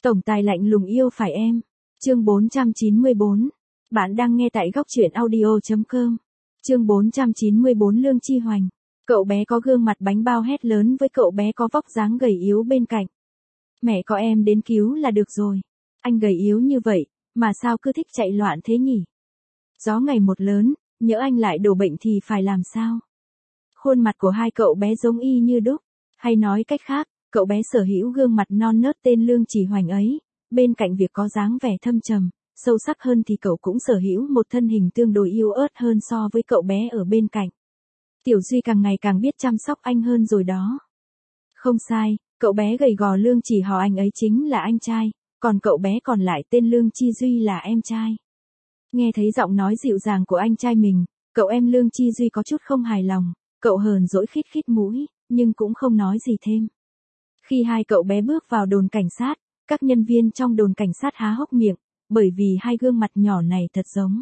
Tổng tài lạnh lùng yêu phải em. Chương 494. Bạn đang nghe tại góc truyện audio.com. Chương 494 Lương Chi Hoành. Cậu bé có gương mặt bánh bao hét lớn với cậu bé có vóc dáng gầy yếu bên cạnh. Mẹ có em đến cứu là được rồi. Anh gầy yếu như vậy, mà sao cứ thích chạy loạn thế nhỉ? Gió ngày một lớn, nhỡ anh lại đổ bệnh thì phải làm sao? Khuôn mặt của hai cậu bé giống y như đúc. Hay nói cách khác, cậu bé sở hữu gương mặt non nớt tên Lương Chỉ Hoành ấy. Bên cạnh việc có dáng vẻ thâm trầm, sâu sắc hơn thì cậu cũng sở hữu một thân hình tương đối yếu ớt hơn so với cậu bé ở bên cạnh. Tiểu Duy càng ngày càng biết chăm sóc anh hơn rồi đó. Không sai, cậu bé gầy gò Lương Chỉ Hò anh ấy chính là anh trai, còn cậu bé còn lại tên Lương Chi Duy là em trai. Nghe thấy giọng nói dịu dàng của anh trai mình, cậu em Lương Chi Duy có chút không hài lòng, cậu hờn dỗi khít khít mũi, nhưng cũng không nói gì thêm. Khi hai cậu bé bước vào đồn cảnh sát, các nhân viên trong đồn cảnh sát há hốc miệng, bởi vì hai gương mặt nhỏ này thật giống.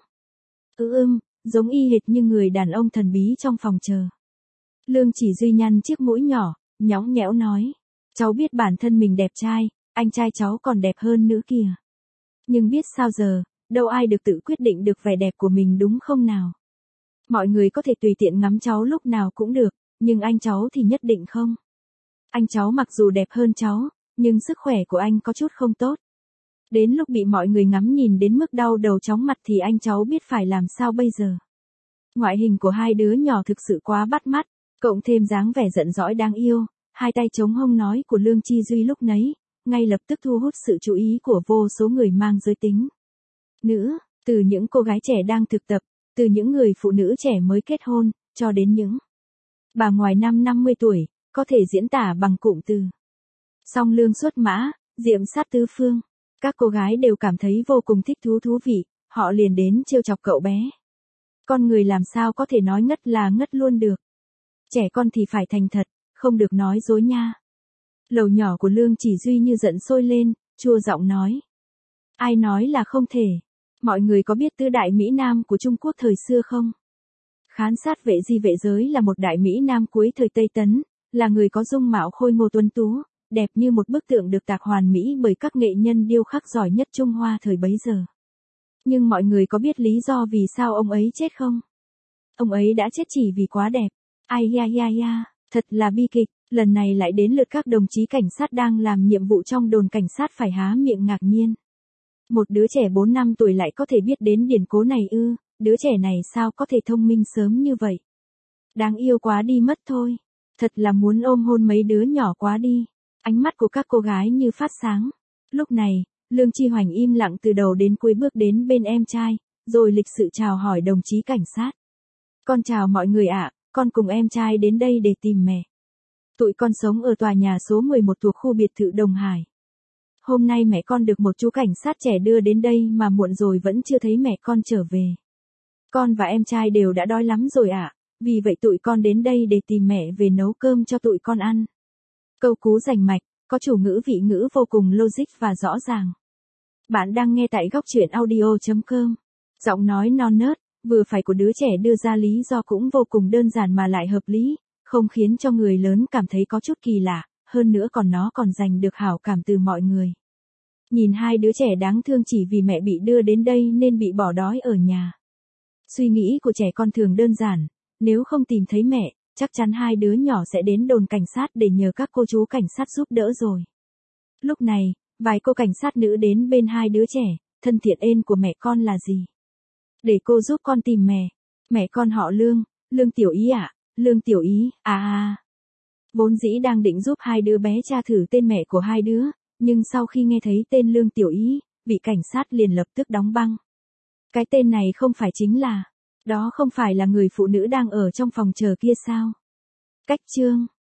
Giống y hệt như người đàn ông thần bí trong phòng chờ. Lương Chỉ Duy nhăn chiếc mũi nhỏ, nhõng nhẽo nói. Cháu biết bản thân mình đẹp trai, anh trai cháu còn đẹp hơn nữa kìa. Nhưng biết sao giờ, đâu ai được tự quyết định được vẻ đẹp của mình đúng không nào? Mọi người có thể tùy tiện ngắm cháu lúc nào cũng được, nhưng anh cháu thì nhất định không. Anh cháu mặc dù đẹp hơn cháu, nhưng sức khỏe của anh có chút không tốt. Đến lúc bị mọi người ngắm nhìn đến mức đau đầu chóng mặt thì anh cháu biết phải làm sao bây giờ. Ngoại hình của hai đứa nhỏ thực sự quá bắt mắt, cộng thêm dáng vẻ giận dõi đáng yêu, hai tay chống hông nói của Lương Chi Duy lúc nấy, ngay lập tức thu hút sự chú ý của vô số người mang giới tính. Nữ, từ những cô gái trẻ đang thực tập, từ những người phụ nữ trẻ mới kết hôn, cho đến những bà ngoài năm 50 tuổi, có thể diễn tả bằng cụm từ. Song lương xuất mã, diệm sát tứ phương. Các cô gái đều cảm thấy vô cùng thích thú vị, họ liền đến trêu chọc cậu bé. Con người làm sao có thể nói ngất là ngất luôn được. Trẻ con thì phải thành thật, không được nói dối nha. Lầu nhỏ của Lương Chỉ Duy như giận sôi lên, chua giọng nói. Ai nói là không thể? Mọi người có biết tứ đại Mỹ Nam của Trung Quốc thời xưa không? Khán sát Vệ Di Vệ Giới là một đại Mỹ Nam cuối thời Tây Tấn, là người có dung mạo khôi ngô tuấn tú, đẹp như một bức tượng được tạc hoàn mỹ bởi các nghệ nhân điêu khắc giỏi nhất Trung Hoa thời bấy giờ. Nhưng mọi người có biết lý do vì sao ông ấy chết không? Ông ấy đã chết chỉ vì quá đẹp. Ai ya, thật là bi kịch, lần này lại đến lượt các đồng chí cảnh sát đang làm nhiệm vụ trong đồn cảnh sát phải há miệng ngạc nhiên. Một đứa trẻ 4 năm tuổi lại có thể biết đến điển cố này ư, đứa trẻ này sao có thể thông minh sớm như vậy? Đáng yêu quá đi mất thôi. Thật là muốn ôm hôn mấy đứa nhỏ quá đi. Ánh mắt của các cô gái như phát sáng. Lúc này, Lương Chi Hoành im lặng từ đầu đến cuối bước đến bên em trai, rồi lịch sự chào hỏi đồng chí cảnh sát. Con chào mọi người ạ, con cùng em trai đến đây để tìm mẹ. Tụi con sống ở tòa nhà số 11 thuộc khu biệt thự Đồng Hải. Hôm nay mẹ con được một chú cảnh sát trẻ đưa đến đây mà muộn rồi vẫn chưa thấy mẹ con trở về. Con và em trai đều đã đói lắm rồi ạ, vì vậy tụi con đến đây để tìm mẹ về nấu cơm cho tụi con ăn. Câu cú rành mạch, có chủ ngữ vị ngữ vô cùng logic và rõ ràng. Bạn đang nghe tại góc truyện audio.com. Giọng nói non nớt, vừa phải của đứa trẻ đưa ra lý do cũng vô cùng đơn giản mà lại hợp lý, không khiến cho người lớn cảm thấy có chút kỳ lạ, hơn nữa nó còn giành được hảo cảm từ mọi người. Nhìn hai đứa trẻ đáng thương chỉ vì mẹ bị đưa đến đây nên bị bỏ đói ở nhà. Suy nghĩ của trẻ con thường đơn giản, nếu không tìm thấy mẹ, chắc chắn hai đứa nhỏ sẽ đến đồn cảnh sát để nhờ các cô chú cảnh sát giúp đỡ rồi. Lúc này, vài cô cảnh sát nữ đến bên hai đứa trẻ, thân thiện ên của mẹ con là gì? Để cô giúp con tìm mẹ. Mẹ con họ Lương, Lương Tiểu Ý ạ, Lương Tiểu Ý, Vốn dĩ đang định giúp hai đứa bé tra thử tên mẹ của hai đứa, nhưng sau khi nghe thấy tên Lương Tiểu Ý, vị cảnh sát liền lập tức đóng băng. Cái tên này không phải chính là, đó không phải là người phụ nữ đang ở trong phòng chờ kia sao? Cách chương.